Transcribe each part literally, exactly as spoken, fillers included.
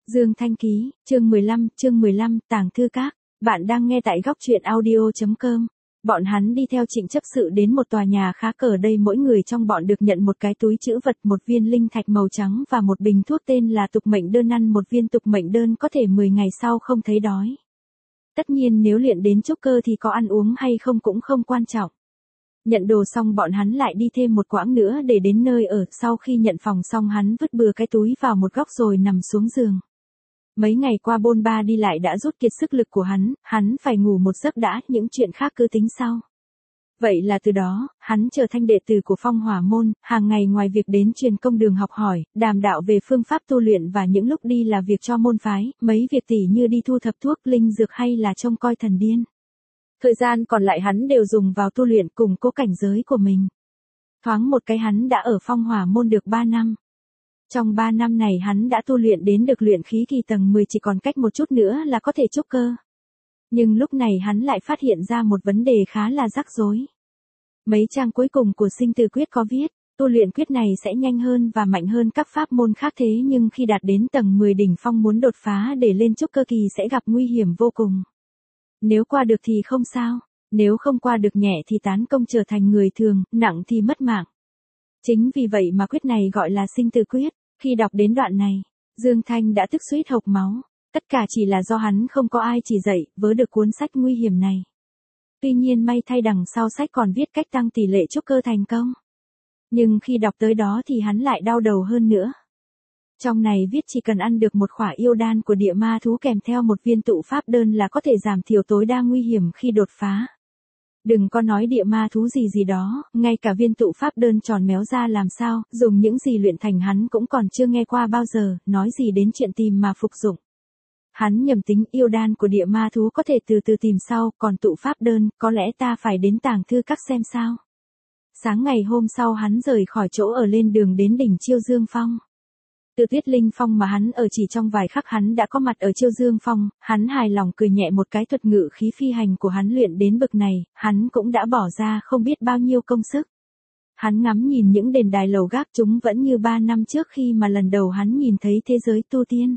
Dương Thanh Ký, chương mười lăm, chương mười lăm, Tàng Thư Các. Bạn đang nghe tại góc truyện audio chấm com. Bọn hắn đi theo Trịnh chấp sự đến một tòa nhà khá cỡ đây, mỗi người trong bọn được nhận một cái túi trữ vật, một viên linh thạch màu trắng và một bình thuốc tên là tục mệnh đơn, ăn một viên tục mệnh đơn có thể mười ngày sau không thấy đói. Tất nhiên nếu luyện đến trúc cơ thì có ăn uống hay không cũng không quan trọng. Nhận đồ xong bọn hắn lại đi thêm một quãng nữa để đến nơi ở, sau khi nhận phòng xong hắn vứt bừa cái túi vào một góc rồi nằm xuống giường. Mấy ngày qua bôn ba đi lại đã rút kiệt sức lực của hắn, hắn phải ngủ một giấc đã, những chuyện khác cứ tính sau. Vậy là từ đó, hắn trở thành đệ tử của Phong Hỏa Môn, hàng ngày ngoài việc đến truyền công đường học hỏi, đàm đạo về phương pháp tu luyện và những lúc đi là việc cho môn phái, mấy việc tỉ như đi thu thập thuốc, linh dược hay là trông coi thần điên. Thời gian còn lại hắn đều dùng vào tu luyện củng cố cảnh giới của mình. Thoáng một cái hắn đã ở Phong Hỏa Môn được ba năm. Trong ba năm này hắn đã tu luyện đến được luyện khí kỳ tầng mười, chỉ còn cách một chút nữa là có thể trúc cơ. Nhưng lúc này hắn lại phát hiện ra một vấn đề khá là rắc rối. Mấy trang cuối cùng của sinh tử quyết có viết, tu luyện quyết này sẽ nhanh hơn và mạnh hơn các pháp môn khác, thế nhưng khi đạt đến tầng mười đỉnh phong muốn đột phá để lên trúc cơ kỳ sẽ gặp nguy hiểm vô cùng. Nếu qua được thì không sao, nếu không qua được nhẹ thì tán công trở thành người thường, nặng thì mất mạng. Chính vì vậy mà quyết này gọi là sinh tử quyết. Khi đọc đến đoạn này, Dương Thanh đã tức suýt hộc máu. Tất cả chỉ là do hắn không có ai chỉ dạy, vớ được cuốn sách nguy hiểm này. Tuy nhiên may thay đằng sau sách còn viết cách tăng tỷ lệ trúc cơ thành công. Nhưng khi đọc tới đó thì hắn lại đau đầu hơn nữa. Trong này viết chỉ cần ăn được một khỏa yêu đan của địa ma thú kèm theo một viên tụ pháp đơn là có thể giảm thiểu tối đa nguy hiểm khi đột phá. Đừng có nói địa ma thú gì gì đó, ngay cả viên tụ pháp đơn tròn méo ra làm sao, dùng những gì luyện thành hắn cũng còn chưa nghe qua bao giờ, nói gì đến chuyện tìm mà phục dụng. Hắn nhầm tính yêu đan của địa ma thú có thể từ từ tìm sau, còn tụ pháp đơn, có lẽ ta phải đến Tàng Thư Các xem sao. Sáng ngày hôm sau hắn rời khỏi chỗ ở lên đường đến đỉnh Chiêu Dương Phong. Từ Tuyết Linh Phong mà hắn ở chỉ trong vài khắc hắn đã có mặt ở Chiêu Dương Phong, hắn hài lòng cười nhẹ một cái, thuật ngự khí phi hành của hắn luyện đến bậc này, hắn cũng đã bỏ ra không biết bao nhiêu công sức. Hắn ngắm nhìn những đền đài lầu gác, chúng vẫn như ba năm trước khi mà lần đầu hắn nhìn thấy thế giới tu tiên.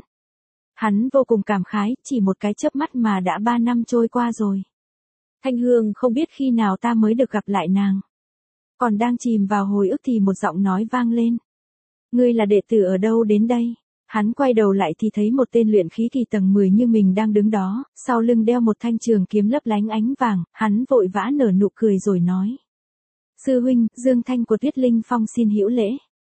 Hắn vô cùng cảm khái, chỉ một cái chớp mắt mà đã ba năm trôi qua rồi. Thanh Hương, không biết khi nào ta mới được gặp lại nàng. Còn đang chìm vào hồi ức thì một giọng nói vang lên. Ngươi là đệ tử ở đâu đến đây? Hắn quay đầu lại thì thấy một tên luyện khí kỳ tầng mười như mình đang đứng đó, sau lưng đeo một thanh trường kiếm lấp lánh ánh vàng, hắn vội vã nở nụ cười rồi nói. Sư huynh, Dương Thanh của Tuyết Linh Phong xin hữu lễ.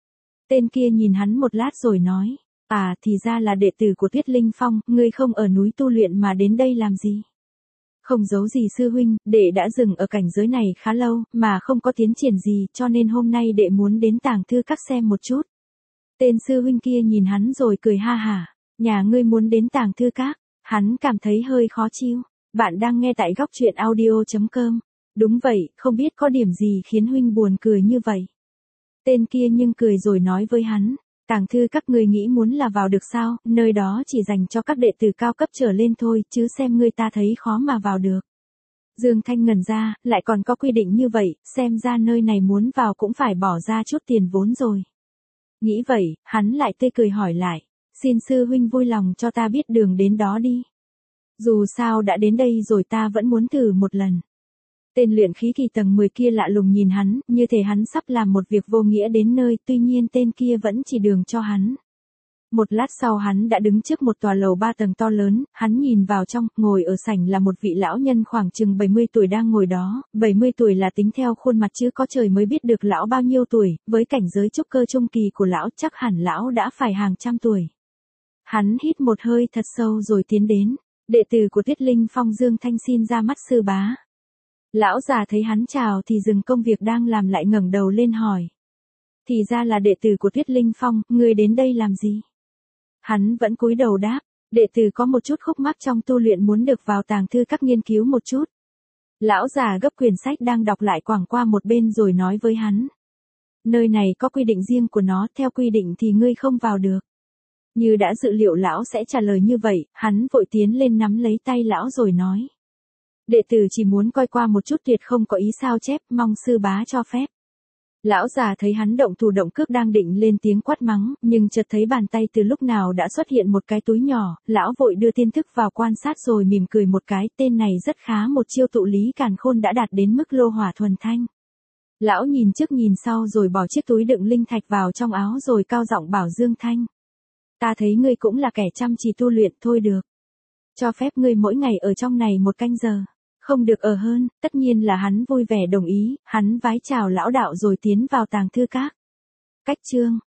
Tên kia nhìn hắn một lát rồi nói, à thì ra là đệ tử của Tuyết Linh Phong, ngươi không ở núi tu luyện mà đến đây làm gì? Không giấu gì sư huynh, đệ đã dừng ở cảnh giới này khá lâu, mà không có tiến triển gì, cho nên hôm nay đệ muốn đến Tàng Thư Các xem một chút. Tên sư huynh kia nhìn hắn rồi cười ha hả, nhà ngươi muốn đến Tàng Thư Các, hắn cảm thấy hơi khó chịu. Bạn đang nghe tại góc truyện audio chấm com. Đúng vậy, không biết có điểm gì khiến huynh buồn cười như vậy. Tên kia nhưng cười rồi nói với hắn, Tàng Thư Các ngươi nghĩ muốn là vào được sao, nơi đó chỉ dành cho các đệ tử cao cấp trở lên thôi, chứ xem ngươi ta thấy khó mà vào được. Dương Thanh ngẩn ra, lại còn có quy định như vậy, xem ra nơi này muốn vào cũng phải bỏ ra chút tiền vốn rồi. Nghĩ vậy, hắn lại tươi cười hỏi lại, xin sư huynh vui lòng cho ta biết đường đến đó đi. Dù sao đã đến đây rồi ta vẫn muốn thử một lần. Tên luyện khí kỳ tầng mười kia lạ lùng nhìn hắn, như thể hắn sắp làm một việc vô nghĩa đến nơi, tuy nhiên tên kia vẫn chỉ đường cho hắn. Một lát sau hắn đã đứng trước một tòa lầu ba tầng to lớn, hắn nhìn vào trong, ngồi ở sảnh là một vị lão nhân khoảng chừng bảy mươi tuổi đang ngồi đó, bảy mươi tuổi là tính theo khuôn mặt chứ có trời mới biết được lão bao nhiêu tuổi, với cảnh giới trúc cơ trung kỳ của lão chắc hẳn lão đã phải hàng trăm tuổi. Hắn hít một hơi thật sâu rồi tiến đến, đệ tử của Tuyết Linh Phong Dương Thanh xin ra mắt sư bá. Lão già thấy hắn chào thì dừng công việc đang làm lại ngẩng đầu lên hỏi. Thì ra là đệ tử của Tuyết Linh Phong, ngươi đến đây làm gì? Hắn vẫn cúi đầu đáp, đệ tử có một chút khúc mắc trong tu luyện muốn được vào Tàng Thư Các nghiên cứu một chút. Lão già gấp quyển sách đang đọc lại quẳng qua một bên rồi nói với hắn. Nơi này có quy định riêng của nó, theo quy định thì ngươi không vào được. Như đã dự liệu lão sẽ trả lời như vậy, hắn vội tiến lên nắm lấy tay lão rồi nói. Đệ tử chỉ muốn coi qua một chút, tuyệt không có ý sao chép, mong sư bá cho phép. Lão già thấy hắn động thủ động cước đang định lên tiếng quát mắng, nhưng chợt thấy bàn tay từ lúc nào đã xuất hiện một cái túi nhỏ, lão vội đưa tiên thức vào quan sát rồi mỉm cười một cái, tên này rất khá, một chiêu tụ lý càn khôn đã đạt đến mức lô hỏa thuần thanh. Lão nhìn trước nhìn sau rồi bỏ chiếc túi đựng linh thạch vào trong áo rồi cao giọng bảo Dương Thanh. Ta thấy ngươi cũng là kẻ chăm chỉ tu luyện, thôi được. Cho phép ngươi mỗi ngày ở trong này một canh giờ. Không được ở hơn, tất nhiên là hắn vui vẻ đồng ý, hắn vái chào lão đạo rồi tiến vào tàng thư các. Cách chương